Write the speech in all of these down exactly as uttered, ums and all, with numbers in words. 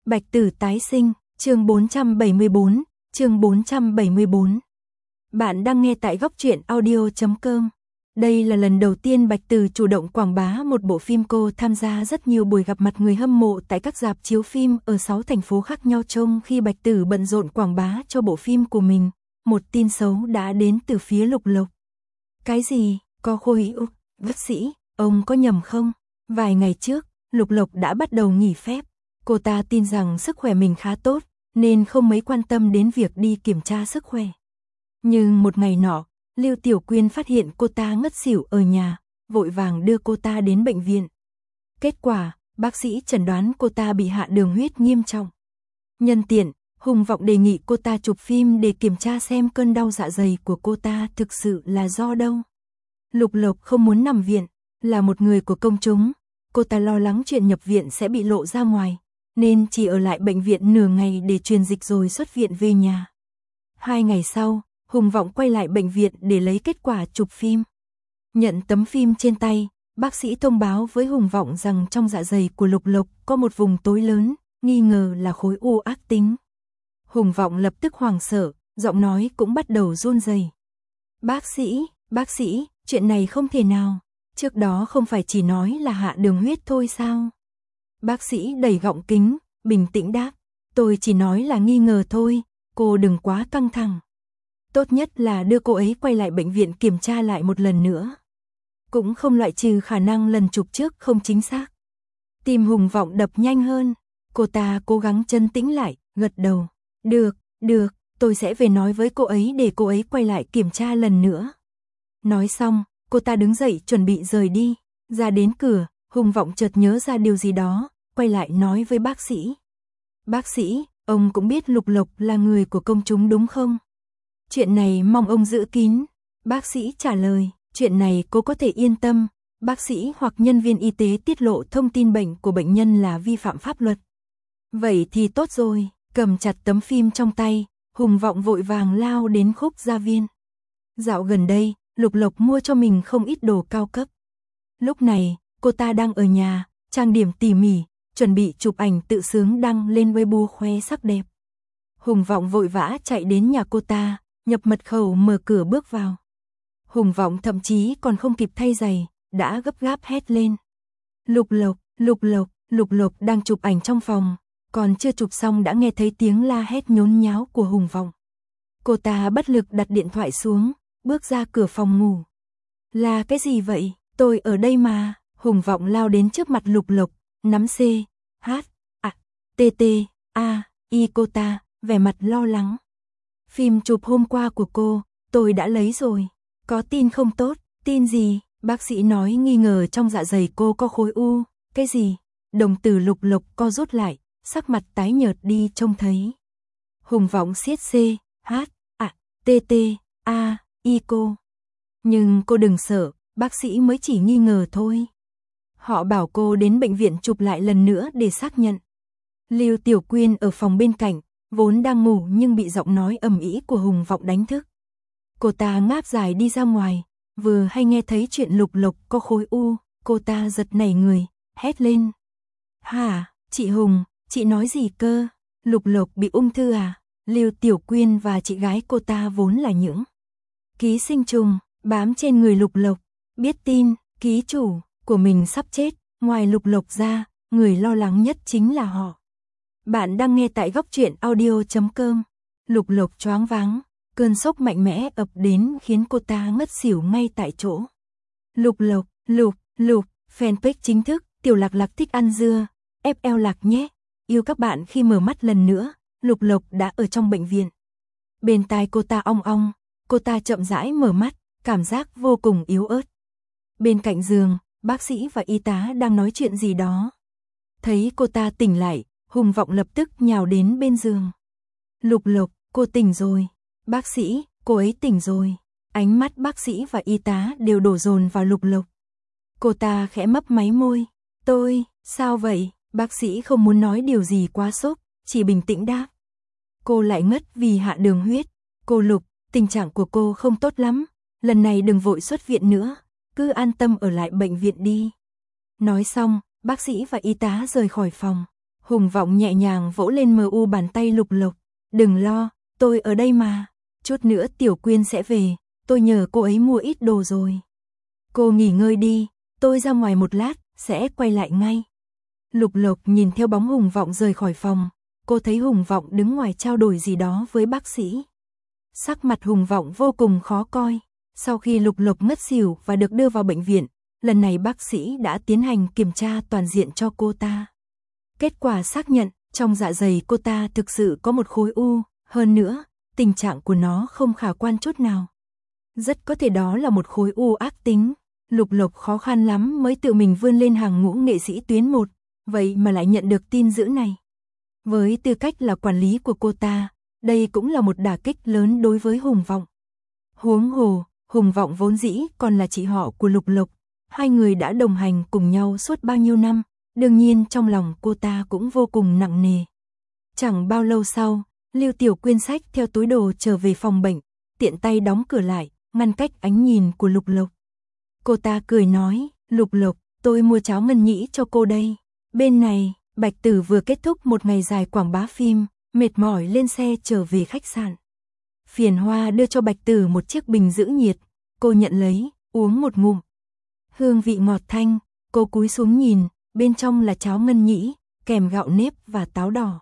Bạch Tử tái sinh, chương bốn trăm bảy mươi bốn, chương bốn trăm bảy mươi bốn. Bạn đang nghe tại góc truyện audio chấm com. Đây là lần đầu tiên Bạch Tử chủ động quảng bá một bộ phim. Cô tham gia rất nhiều buổi gặp mặt người hâm mộ tại các rạp chiếu phim ở sáu thành phố khác nhau. Trong khi Bạch Tử bận rộn quảng bá cho bộ phim của mình, một tin xấu đã đến từ phía Lục Lộc. Cái gì? Có Khôi Úc, bác sĩ, ông có nhầm không? Vài ngày trước, Lục Lộc đã bắt đầu nghỉ phép. Cô ta tin rằng sức khỏe mình khá tốt, nên không mấy quan tâm đến việc đi kiểm tra sức khỏe. Nhưng một ngày nọ, Lưu Tiểu Quyên phát hiện cô ta ngất xỉu ở nhà, vội vàng đưa cô ta đến bệnh viện. Kết quả, bác sĩ chẩn đoán cô ta bị hạ đường huyết nghiêm trọng. Nhân tiện, Hùng Vọng đề nghị cô ta chụp phim để kiểm tra xem cơn đau dạ dày của cô ta thực sự là do đâu. Lục Lộc không muốn nằm viện, là một người của công chúng, cô ta lo lắng chuyện nhập viện sẽ bị lộ ra ngoài, nên chỉ ở lại bệnh viện nửa ngày để truyền dịch rồi xuất viện về nhà. Hai ngày sau, Hùng Vọng quay lại bệnh viện để lấy kết quả chụp phim. Nhận tấm phim trên tay, bác sĩ thông báo với Hùng Vọng rằng trong dạ dày của Lục Lộc có một vùng tối lớn, nghi ngờ là khối u ác tính. Hùng Vọng lập tức hoảng sợ, giọng nói cũng bắt đầu run rẩy. Bác sĩ, bác sĩ, chuyện này không thể nào, trước đó không phải chỉ nói là hạ đường huyết thôi sao? Bác sĩ đẩy gọng kính, bình tĩnh đáp, tôi chỉ nói là nghi ngờ thôi, cô đừng quá căng thẳng. Tốt nhất là đưa cô ấy quay lại bệnh viện kiểm tra lại một lần nữa. Cũng không loại trừ khả năng lần chụp trước không chính xác. Tim Hùng Vọng đập nhanh hơn, cô ta cố gắng trấn tĩnh lại, gật đầu. Được, được, tôi sẽ về nói với cô ấy để cô ấy quay lại kiểm tra lần nữa. Nói xong, cô ta đứng dậy chuẩn bị rời đi. Ra đến cửa, Hùng Vọng chợt nhớ ra điều gì đó, quay lại nói với bác sĩ. Bác sĩ, ông cũng biết Lục Lộc là người của công chúng đúng không? Chuyện này mong ông giữ kín. Bác sĩ trả lời, chuyện này cô có thể yên tâm, bác sĩ hoặc nhân viên y tế tiết lộ thông tin bệnh của bệnh nhân là vi phạm pháp luật. Vậy thì tốt rồi, cầm chặt tấm phim trong tay, Hùng Vọng vội vàng lao đến Khúc Gia Viên. Dạo gần đây, Lục Lộc mua cho mình không ít đồ cao cấp. Lúc này, cô ta đang ở nhà, trang điểm tỉ mỉ, chuẩn bị chụp ảnh tự sướng đăng lên Weibo khoe sắc đẹp. Hùng Vọng vội vã chạy đến nhà cô ta, nhập mật khẩu mở cửa bước vào. Hùng Vọng thậm chí còn không kịp thay giày, đã gấp gáp hét lên. Lục Lộc, Lục Lộc, Lục Lộc đang chụp ảnh trong phòng, còn chưa chụp xong đã nghe thấy tiếng la hét nhốn nháo của Hùng Vọng. Cô ta bất lực đặt điện thoại xuống, bước ra cửa phòng ngủ. Là cái gì vậy? Tôi ở đây mà. Hùng Vọng lao đến trước mặt Lục Lộc, nắm C, H, A, T, T, A, I cô ta, vẻ mặt lo lắng. Phim chụp hôm qua của cô, tôi đã lấy rồi. Có tin không tốt? Tin gì? Bác sĩ nói nghi ngờ trong dạ dày cô có khối u. Cái gì? Đồng tử Lục Lộc co rút lại, sắc mặt tái nhợt đi trông thấy. Hùng Vọng siết C, H, A, T, T, A, I cô. Nhưng cô đừng sợ, bác sĩ mới chỉ nghi ngờ thôi. Họ bảo cô đến bệnh viện chụp lại lần nữa để xác nhận. Lưu Tiểu Quyên ở phòng bên cạnh, vốn đang ngủ nhưng bị giọng nói ầm ĩ của Hùng Vọng đánh thức. Cô ta ngáp dài đi ra ngoài, vừa hay nghe thấy chuyện Lục Lộc có khối u, cô ta giật nảy người, hét lên. Hả, chị Hùng, chị nói gì cơ? Lục Lộc bị ung thư à? Lưu Tiểu Quyên và chị gái cô ta vốn là những ký sinh trùng bám trên người Lục Lộc, biết tin ký chủ của mình sắp chết, ngoài Lục Lộc ra, người lo lắng nhất chính là họ. Bạn đang nghe tại góc truyện audio chấm com. Lục Lộc choáng váng, cơn sốc mạnh mẽ ập đến khiến cô ta ngất xỉu ngay tại chỗ. Lục Lộc, Lục, Lục, fanpage chính thức, Tiểu Lạc Lạc thích ăn dưa, ép eo Lạc nhé. Yêu các bạn khi mở mắt lần nữa, Lục Lộc đã ở trong bệnh viện. Bên tai cô ta ong ong, cô ta chậm rãi mở mắt, cảm giác vô cùng yếu ớt. Bên cạnh giường, bác sĩ và y tá đang nói chuyện gì đó. Thấy cô ta tỉnh lại, Hùng Vọng lập tức nhào đến bên giường. Lục Lộc, cô tỉnh rồi. Bác sĩ, cô ấy tỉnh rồi. Ánh mắt bác sĩ và y tá đều đổ dồn vào Lục Lộc. Cô ta khẽ mấp máy môi. Tôi, sao vậy? Bác sĩ không muốn nói điều gì quá sốc, chỉ bình tĩnh đáp. Cô lại ngất vì hạ đường huyết. Cô Lục, tình trạng của cô không tốt lắm. Lần này đừng vội xuất viện nữa, cứ an tâm ở lại bệnh viện đi. Nói xong, bác sĩ và y tá rời khỏi phòng. Hùng Vọng nhẹ nhàng vỗ lên mờ u bàn tay Lục Lộc. Đừng lo, tôi ở đây mà. Chút nữa Tiểu Quyên sẽ về, tôi nhờ cô ấy mua ít đồ rồi. Cô nghỉ ngơi đi, tôi ra ngoài một lát, sẽ quay lại ngay. Lục Lộc nhìn theo bóng Hùng Vọng rời khỏi phòng, cô thấy Hùng Vọng đứng ngoài trao đổi gì đó với bác sĩ. Sắc mặt Hùng Vọng vô cùng khó coi. Sau khi Lục Lộc ngất xỉu và được đưa vào bệnh viện, lần này bác sĩ đã tiến hành kiểm tra toàn diện cho cô ta. Kết quả xác nhận, trong dạ dày cô ta thực sự có một khối u, hơn nữa, tình trạng của nó không khả quan chút nào. Rất có thể đó là một khối u ác tính. Lục Lộc khó khăn lắm mới tự mình vươn lên hàng ngũ nghệ sĩ tuyến một, vậy mà lại nhận được tin dữ này. Với tư cách là quản lý của cô ta, đây cũng là một đả kích lớn đối với Hùng Vọng. Huống hồ, Hùng Vọng vốn dĩ còn là chị họ của Lục Lộc, hai người đã đồng hành cùng nhau suốt bao nhiêu năm, đương nhiên trong lòng cô ta cũng vô cùng nặng nề. Chẳng bao lâu sau, Lưu Tiểu Quyên xách theo túi đồ trở về phòng bệnh, tiện tay đóng cửa lại, ngăn cách ánh nhìn của Lục Lộc. Cô ta cười nói, Lục Lộc, tôi mua cháo ngân nhĩ cho cô đây. Bên này, Bạch Tử vừa kết thúc một ngày dài quảng bá phim, mệt mỏi lên xe trở về khách sạn. Phiền Hoa đưa cho Bạch Tử một chiếc bình giữ nhiệt, cô nhận lấy, uống một ngụm. Hương vị ngọt thanh, cô cúi xuống nhìn, bên trong là cháo ngân nhĩ, kèm gạo nếp và táo đỏ.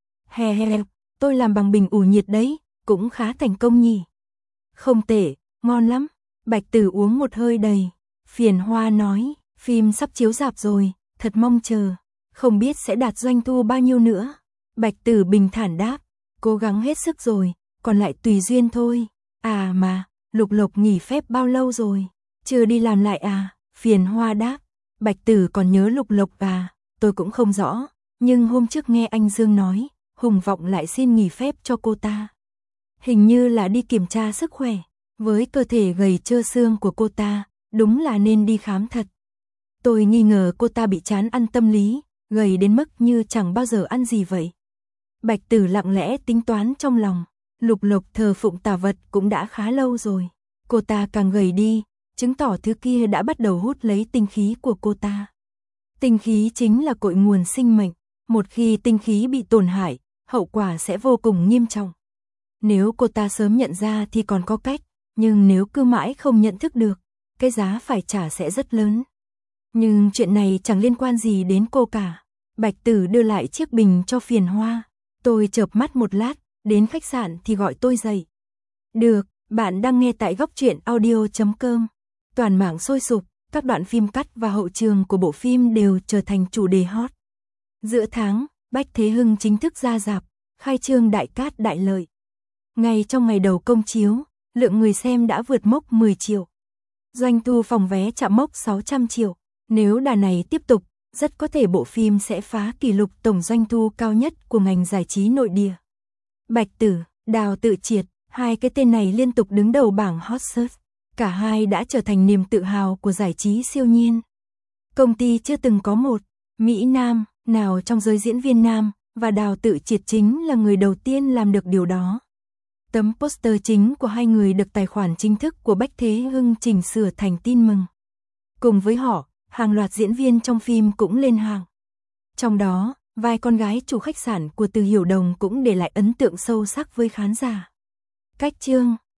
Hè hè, tôi làm bằng bình ủ nhiệt đấy, cũng khá thành công nhỉ. Không tệ, ngon lắm. Bạch Tử uống một hơi đầy. Phiền Hoa nói, phim sắp chiếu rạp rồi, thật mong chờ. Không biết sẽ đạt doanh thu bao nhiêu nữa. Bạch Tử bình thản đáp, cố gắng hết sức rồi, còn lại tùy duyên thôi. À mà, Lục Lộc nghỉ phép bao lâu rồi? Chưa đi làm lại à? Phiền Hoa đáp, Bạch Tử còn nhớ Lục Lộc à? Tôi cũng không rõ, nhưng hôm trước nghe anh Dương nói, Hùng Vọng lại xin nghỉ phép cho cô ta. Hình như là đi kiểm tra sức khỏe, với cơ thể gầy trơ xương của cô ta, đúng là nên đi khám thật. Tôi nghi ngờ cô ta bị chán ăn tâm lý, gầy đến mức như chẳng bao giờ ăn gì vậy. Bạch Tử lặng lẽ tính toán trong lòng, Lục Lộc thờ phụng tà vật cũng đã khá lâu rồi. Cô ta càng gầy đi, chứng tỏ thứ kia đã bắt đầu hút lấy tinh khí của cô ta. Tinh khí chính là cội nguồn sinh mệnh, một khi tinh khí bị tổn hại, hậu quả sẽ vô cùng nghiêm trọng. Nếu cô ta sớm nhận ra thì còn có cách, nhưng nếu cứ mãi không nhận thức được, cái giá phải trả sẽ rất lớn. Nhưng chuyện này chẳng liên quan gì đến cô cả. Bạch Tử đưa lại chiếc bình cho Phiền Hoa. Tôi chợp mắt một lát, đến khách sạn thì gọi tôi dậy. Được, bạn đang nghe tại góc truyện audio chấm com. Toàn mạng sôi sục, các đoạn phim cắt và hậu trường của bộ phim đều trở thành chủ đề hot. Giữa tháng, Bách Thế Hưng chính thức ra rạp, khai trương đại cát đại lợi. Ngay trong ngày đầu công chiếu, lượng người xem đã vượt mốc mười triệu. Doanh thu phòng vé chạm mốc sáu trăm triệu. Nếu đà này tiếp tục, rất có thể bộ phim sẽ phá kỷ lục tổng doanh thu cao nhất của ngành giải trí nội địa. Bạch Tử, Đào Tự Triệt, hai cái tên này liên tục đứng đầu bảng hot search. Cả hai đã trở thành niềm tự hào của giải trí siêu nhiên. Công ty chưa từng có một Mỹ Nam nào trong giới diễn viên nam, và Đào Tự Triệt chính là người đầu tiên làm được điều đó. Tấm poster chính của hai người được tài khoản chính thức của Bách Thế Hưng chỉnh sửa thành tin mừng. Cùng với họ, hàng loạt diễn viên trong phim cũng lên hàng. Trong đó, vai con gái chủ khách sạn của Từ Hiểu Đồng cũng để lại ấn tượng sâu sắc với khán giả. Cách chương